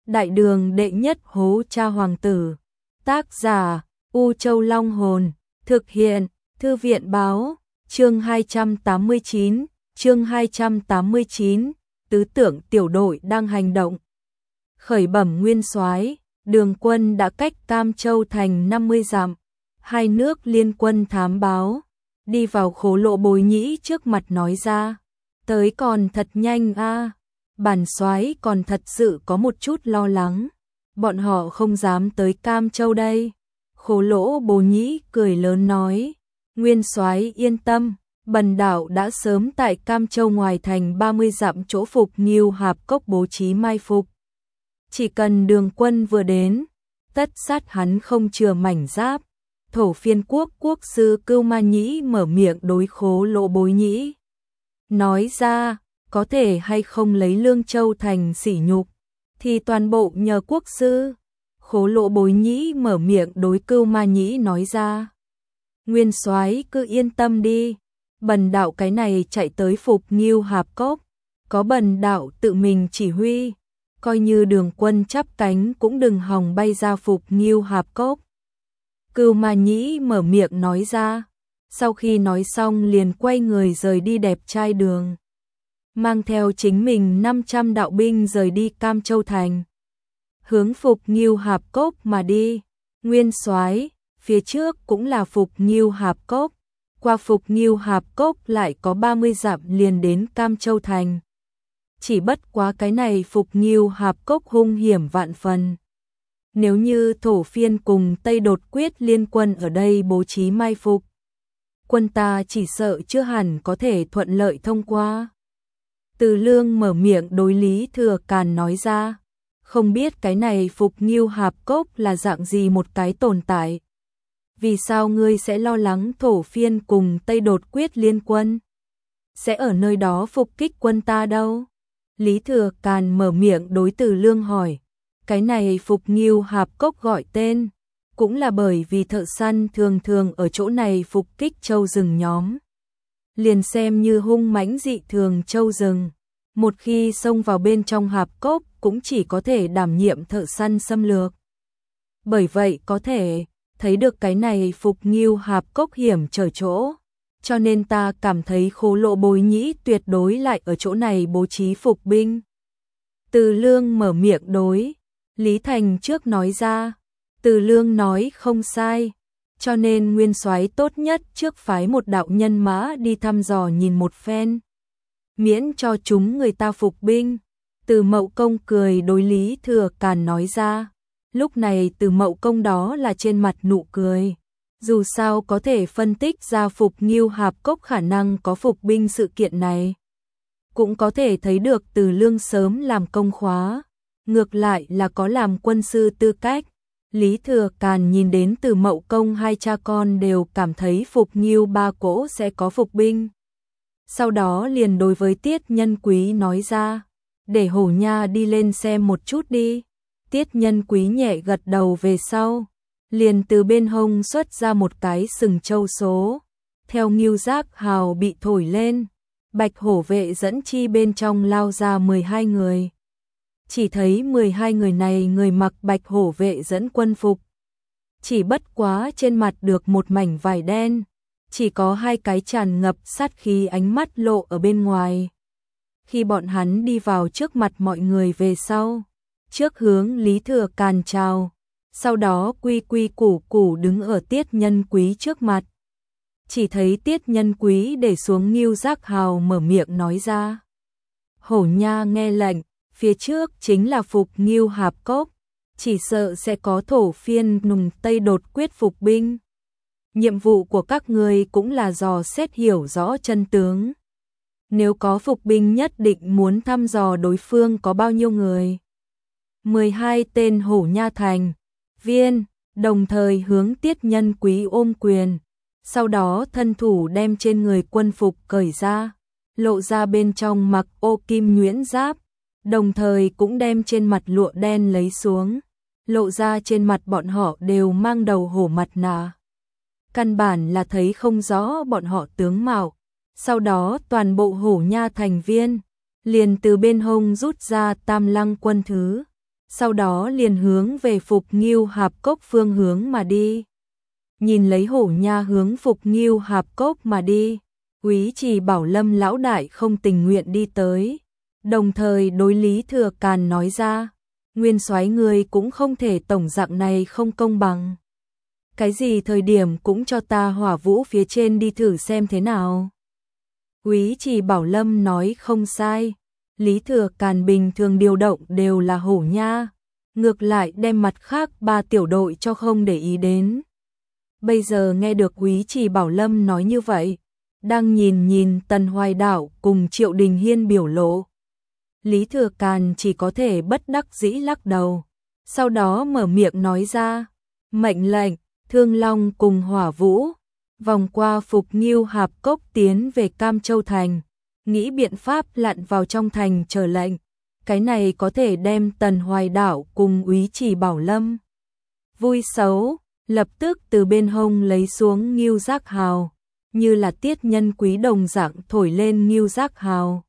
Đại đường đệ nhất hố cha hoàng tử. Tác giả U Châu Long Hồn. Thực hiện Thư viện Báo. Chương 289. Chương 289. Tứ tưởng tiểu đội đang hành động. Khởi bẩm nguyên soái, đường quân đã cách Cam Châu thành 50 dặm. Hai nước liên quân thám báo, đi vào khố lộ Bối Nhĩ trước mặt nói ra. Tới còn thật nhanh a. Bản soái còn thật sự có một chút lo lắng. Bọn họ không dám tới Cam Châu đây. Khố lỗ Bối Nhĩ cười lớn nói. Nguyên soái yên tâm, bần đạo đã sớm tại Cam Châu ngoài thành 30 dặm chỗ Phục Nghiêu Hạp Cốc bố trí mai phục. Chỉ cần đường quân vừa đến, tất sát hắn không chừa mảnh giáp. Thổ Phiên quốc quốc sư Cưu Ma Nhĩ mở miệng đối khố lỗ Bối Nhĩ. Nói ra, có thể hay không lấy Lương Châu thành sỉ nhục, thì toàn bộ nhờ quốc sư. Khố lỗ Bối Nhĩ mở miệng đối Cưu Ma Nhĩ nói ra. Nguyên soái cứ yên tâm đi, bần đạo cái này chạy tới Phục Nghiêu Hạp Cốc, có bần đạo tự mình chỉ huy, coi như đường quân chắp cánh cũng đừng hòng bay ra Phục Nghiêu Hạp Cốc. Cưu Ma Nhĩ mở miệng nói ra, sau khi nói xong liền quay người rời đi đẹp trai đường. Mang theo chính mình 500 đạo binh rời đi Cam Châu thành. Hướng Phục Nghiêu Hạp Cốc mà đi. Nguyên soái, phía trước cũng là Phục Nghiêu Hạp Cốc. Qua Phục Nghiêu Hạp Cốc lại có 30 dặm liền đến Cam Châu thành. Chỉ bất quá cái này Phục Nghiêu Hạp Cốc hung hiểm vạn phần. Nếu như Thổ Phiên cùng Tây Đột Quyết liên quân ở đây bố trí mai phục, quân ta chỉ sợ chưa hẳn có thể thuận lợi thông qua. Từ Lương mở miệng đối Lý Thừa Càn nói ra, không biết cái này Phục Nghiêu Hạp Cốc là dạng gì một cái tồn tại. Vì sao ngươi sẽ lo lắng Thổ Phiên cùng Tây Đột Quyết liên quân sẽ ở nơi đó phục kích quân ta đâu? Lý Thừa Càn mở miệng đối Từ Lương hỏi. Cái này Phục Nghiêu Hạp Cốc gọi tên, cũng là bởi vì thợ săn thường thường ở chỗ này phục kích châu rừng nhóm. Liền xem như hung mãnh dị thường châu rừng, một khi xông vào bên trong hạp cốc cũng chỉ có thể đảm nhiệm thợ săn xâm lược. Bởi vậy có thể thấy được cái này Phục Nghiêu Hạp Cốc hiểm trở chỗ, cho nên ta cảm thấy khố lộ Bối Nhĩ tuyệt đối lại ở chỗ này bố trí phục binh. Từ Lương mở miệng đối Lý Thành trước nói ra. Từ Lương nói không sai, cho nên nguyên soái tốt nhất trước phái một đạo nhân mã đi thăm dò nhìn một phen, miễn cho chúng người ta phục binh. Từ Mậu Công cười đối Lý Thừa Càn nói ra. Lúc này Từ Mậu Công đó là trên mặt nụ cười, dù sao có thể phân tích ra Phục Nghiêu Hạp Cốc khả năng có phục binh sự kiện này. Cũng có thể thấy được Từ Lương sớm làm công khóa, ngược lại là có làm quân sư tư cách. Lý Thừa Càn nhìn đến Từ Mậu Công hai cha con đều cảm thấy Phục Nghiêu ba cỗ sẽ có phục binh. Sau đó liền đối với Tiết Nhân Quý nói ra, để Hổ Nha đi lên xem một chút đi. Tiết Nhân Quý nhẹ gật đầu về sau, liền từ bên hông xuất ra một cái sừng châu số. Theo Nghiêu Giác Hào bị thổi lên, Bạch Hổ vệ dẫn chi bên trong lao ra 12 người. Chỉ thấy 12 người này người mặc Bạch Hổ vệ dẫn quân phục. Chỉ bất quá trên mặt được một mảnh vải đen, chỉ có hai cái tràn ngập sát khí ánh mắt lộ ở bên ngoài. Khi bọn hắn đi vào trước mặt mọi người về sau, trước hướng Lý Thừa Càn chào, sau đó quy quy củ củ đứng ở Tiết Nhân Quý trước mặt. Chỉ thấy Tiết Nhân Quý để xuống Nghiêu Giác Hào mở miệng nói ra. Hổ Nha nghe lệnh, phía trước chính là Phục Nghiêu Hạp Cốc, chỉ sợ sẽ có Thổ Phiên nùng Tây Đột Quyết phục binh. Nhiệm vụ của các ngươi cũng là dò xét hiểu rõ chân tướng. Nếu có phục binh nhất định muốn thăm dò đối phương có bao nhiêu người. 12 tên Hổ Nha thành viên đồng thời hướng Tiết Nhân Quý ôm quyền, sau đó thân thủ đem trên người quân phục cởi ra, lộ ra bên trong mặc ô kim nhuyễn giáp, đồng thời cũng đem trên mặt lụa đen lấy xuống, lộ ra trên mặt bọn họ đều mang đầu hổ mặt nạ. Căn bản là thấy không rõ bọn họ tướng mạo. Sau đó toàn bộ Hổ Nha thành viên liền từ bên hông rút ra Tam Lăng quân thứ, sau đó liền hướng về Phục Ngưu Hạp Cốc phương hướng mà đi. Nhìn lấy Hổ Nha hướng Phục Ngưu Hạp Cốc mà đi, Úy Trì Bảo Lâm lão đại không tình nguyện đi tới, đồng thời đối Lý Thừa Càn nói ra, Nguyên soái ngươi cũng không thể tổng dạng này không công bằng. Cái gì thời điểm cũng cho ta hỏa vũ phía trên đi thử xem thế nào. Úy Trì Bảo Lâm nói không sai, Lý Thừa Càn bình thường điều động đều là Hổ Nha, ngược lại đem mặt khác 3 tiểu đội cho không để ý đến. Bây giờ nghe được Úy Trì Bảo Lâm nói như vậy, đang nhìn Tần Hoài Đảo cùng Triệu Đình Hiên biểu lộ. Lý Thừa Càn chỉ có thể bất đắc dĩ lắc đầu, sau đó mở miệng nói ra, mệnh lệnh, Thương Long cùng Hỏa Vũ, vòng qua Phục Ngưu Hạp Cốc tiến về Cam Châu Thành, nghĩ biện pháp lặn vào trong thành chờ lệnh, cái này có thể đem Tần Hoài Đảo cùng Úy Trì Bảo Lâm. Vui xấu, lập tức từ bên hông lấy xuống Ngưu Giác Hào, như là tiết nhân quý đồng dạng thổi lên Ngưu Giác Hào.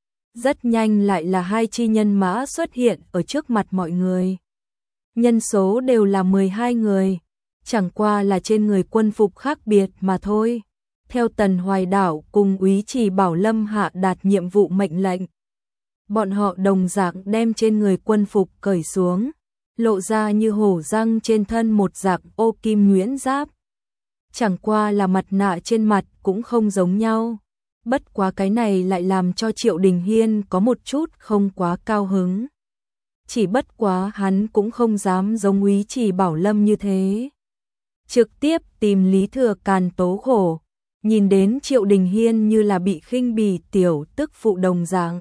Rất nhanh lại là 2 chi nhân mã xuất hiện ở trước mặt mọi người. Nhân số đều là 12 người, chẳng qua là trên người quân phục khác biệt mà thôi. Theo Tần Hoài Đảo cùng Úy Trì Bảo Lâm hạ đạt nhiệm vụ mệnh lệnh. Bọn họ đồng dạng đem trên người quân phục cởi xuống, lộ ra như hổ răng trên thân một dạng ô kim nhuyễn giáp. Chẳng qua là mặt nạ trên mặt cũng không giống nhau. Bất quá cái này lại làm cho Triệu Đình Hiên có một chút không quá cao hứng. Chỉ bất quá hắn cũng không dám giống Úy Trì Bảo Lâm như thế. Trực tiếp tìm Lý Thừa Càn tố khổ, nhìn đến Triệu Đình Hiên như là bị khinh bỉ tiểu tức phụ đồng dạng.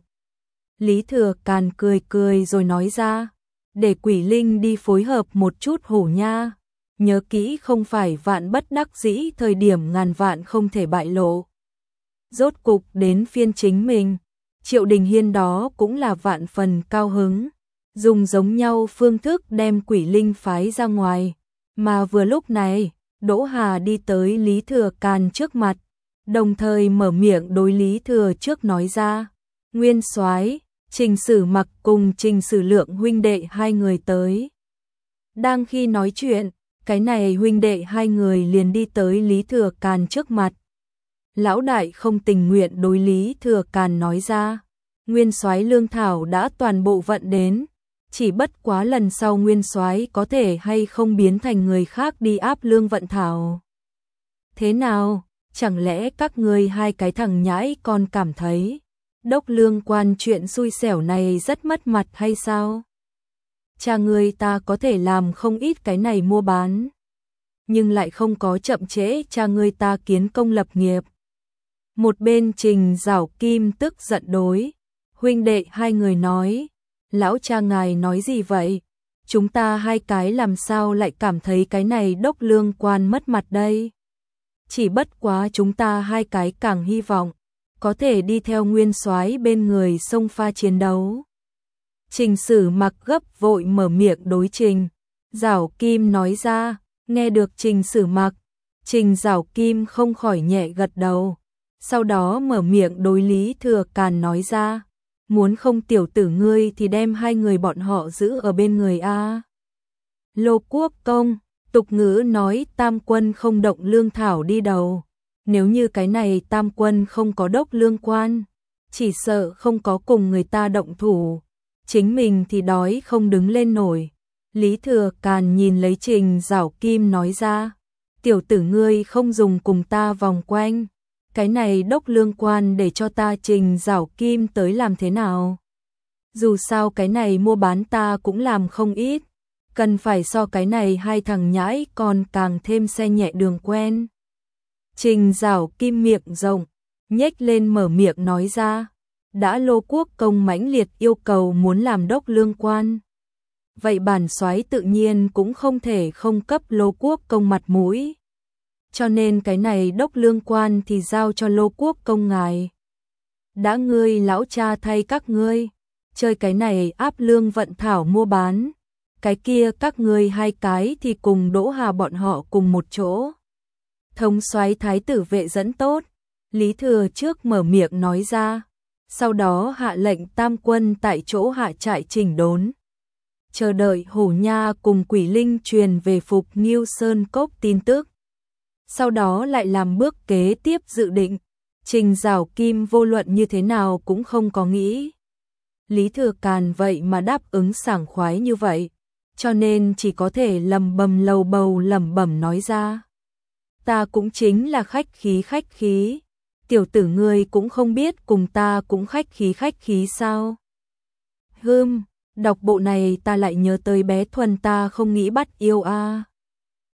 Lý Thừa Càn cười cười rồi nói ra, để Quỷ Linh đi phối hợp một chút Hổ Nha, nhớ kỹ không phải vạn bất đắc dĩ thời điểm ngàn vạn không thể bại lộ. Rốt cục đến phiên chính mình, Triệu Đình Hiên đó cũng là vạn phần cao hứng, dùng giống nhau phương thức đem Quỷ Linh phái ra ngoài, mà vừa lúc này, Đỗ Hà đi tới Lý Thừa Càn trước mặt, đồng thời mở miệng đối Lý Thừa trước nói ra, Nguyên soái, Trình Sử Mặc cùng Trình Sử Lượng huynh đệ 2 người tới. Đang khi nói chuyện, cái này huynh đệ 2 người liền đi tới Lý Thừa Càn trước mặt. Lão đại không tình nguyện đối Lý Thừa Càn nói ra, Nguyên soái lương thảo đã toàn bộ vận đến, chỉ bất quá lần sau Nguyên soái có thể hay không biến thành người khác đi áp lương vận thảo. Thế nào, chẳng lẽ các ngươi 2 cái thằng nhãi còn cảm thấy đốc lương quan chuyện xui xẻo này rất mất mặt hay sao? Cha ngươi ta có thể làm không ít cái này mua bán, nhưng lại không có chậm trễ cha ngươi ta kiến công lập nghiệp. Một bên Trình Giảo Kim tức giận đối huynh đệ 2 người nói, lão cha ngài nói gì vậy? Chúng ta 2 cái làm sao lại cảm thấy cái này đốc lương quan mất mặt đây? Chỉ bất quá chúng ta 2 cái càng hy vọng có thể đi theo Nguyên soái bên người xông pha chiến đấu. Trình Sử Mặc gấp vội mở miệng đối Trình Giảo Kim nói ra, nghe được Trình Sử Mặc, Trình Giảo Kim không khỏi nhẹ gật đầu, sau đó mở miệng đối Lý Thừa Càn nói ra, muốn không tiểu tử ngươi thì đem 2 người bọn họ giữ ở bên người a. Lô Quốc Công, tục ngữ nói tam quân không động lương thảo đi đầu, nếu như cái này tam quân không có đốc lương quan, chỉ sợ không có cùng người ta động thủ, chính mình thì đói không đứng lên nổi. Lý Thừa Càn nhìn lấy Trình Giảo Kim nói ra, tiểu tử ngươi không dùng cùng ta vòng quanh, cái này đốc lương quan để cho ta Trình Giảo Kim tới làm thế nào? Dù sao cái này mua bán ta cũng làm không ít, cần phải so cái này 2 thằng nhãi còn càng thêm xe nhẹ đường quen. Trình Giảo Kim miệng rộng, nhếch lên mở miệng nói ra, đã Lô Quốc Công mãnh liệt yêu cầu muốn làm đốc lương quan. Vậy bản soái tự nhiên cũng không thể không cấp Lô Quốc Công mặt mũi. Cho nên cái này đốc lương quan thì giao cho Lô Quốc Công ngài. Đã ngươi lão cha thay các ngươi, chơi cái này áp lương vận thảo mua bán, cái kia các ngươi 2 cái thì cùng Đỗ Hà bọn họ cùng một chỗ. Thống soái thái tử vệ dẫn tốt, Lý Thừa trước mở miệng nói ra, sau đó hạ lệnh tam quân tại chỗ hạ trại chỉnh đốn. chờ đợi Hổ Nha cùng Quỷ Linh truyền về Phục Nghiêu Sơn Cốc tin tức. Sau đó lại làm bước kế tiếp dự định. Trình Giảo Kim vô luận như thế nào cũng không có nghĩ Lý Thừa Càn vậy mà đáp ứng sảng khoái như vậy, cho nên chỉ có thể lầm bầm lầu bầu lẩm bẩm nói ra. Ta cũng chính là khách khí, tiểu tử ngươi cũng không biết cùng ta cũng khách khí sao. Đọc bộ này ta lại nhớ tới bé Thuần ta không nghĩ bắt yêu a.